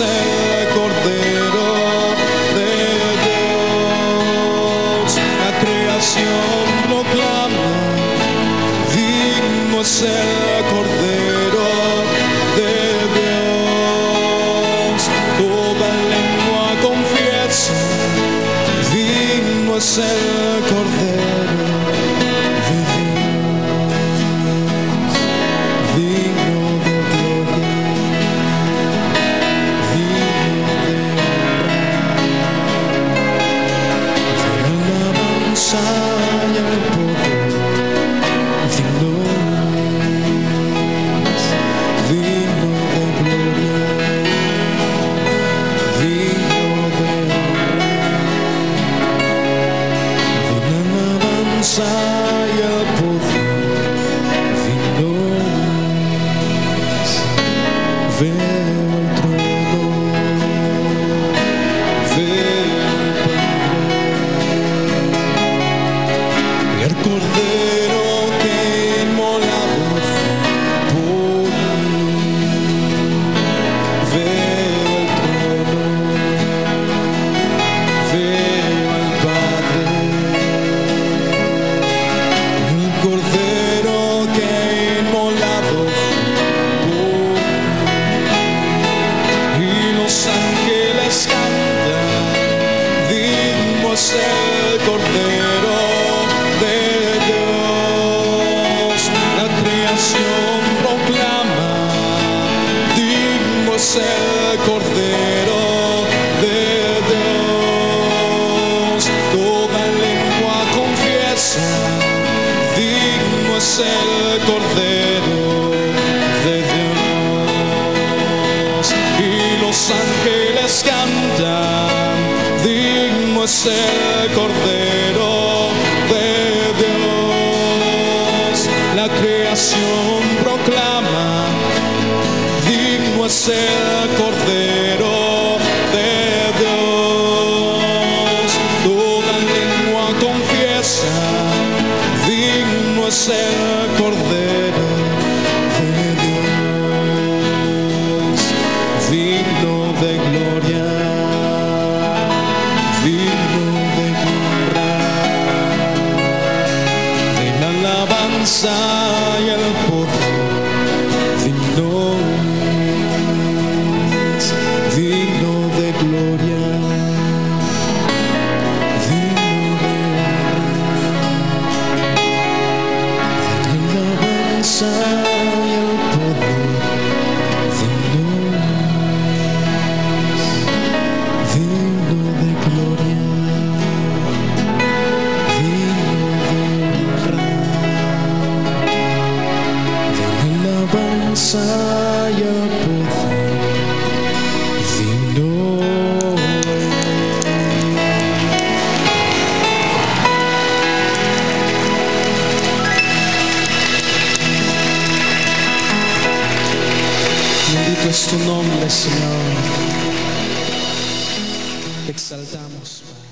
el Cordero de Dios. La creación proclama, digno es el Cordero de Dios. Toda lengua confiesa, digno es el Cordero de Dios, digno de gloria, digno de honra, de alabanza y el poder, digno es, digno de gloria, digno de honra, y el poder, digno es. Veo el trono, veo el Padre y el Cordero que inmolado fue por mí. Veo el trono, veo al Padre, el Cordero que inmolado fue por mí. Y los ángeles cantan, digno es el Cordero de Dios. La creación proclama, digno es el Cordero de Dios. Toda lengua confiesa, digno es el Cordero de Dios. Y los ángeles cantan, digno es el Cordero de Dios. La creación proclama, digno es el Cordero de Dios. Toda lengua confiesa, digno es el Cordero de Dios, digno de gloria, digno de honra, de la alabanza y el poder, digno es, digno de gloria, digno de honra, alabanza y el poder, digno es, digno de gloria, digno de honra, de alabanza y el poder, digno es. Bendito es tu nombre, Señor. Te exaltamos, Padre.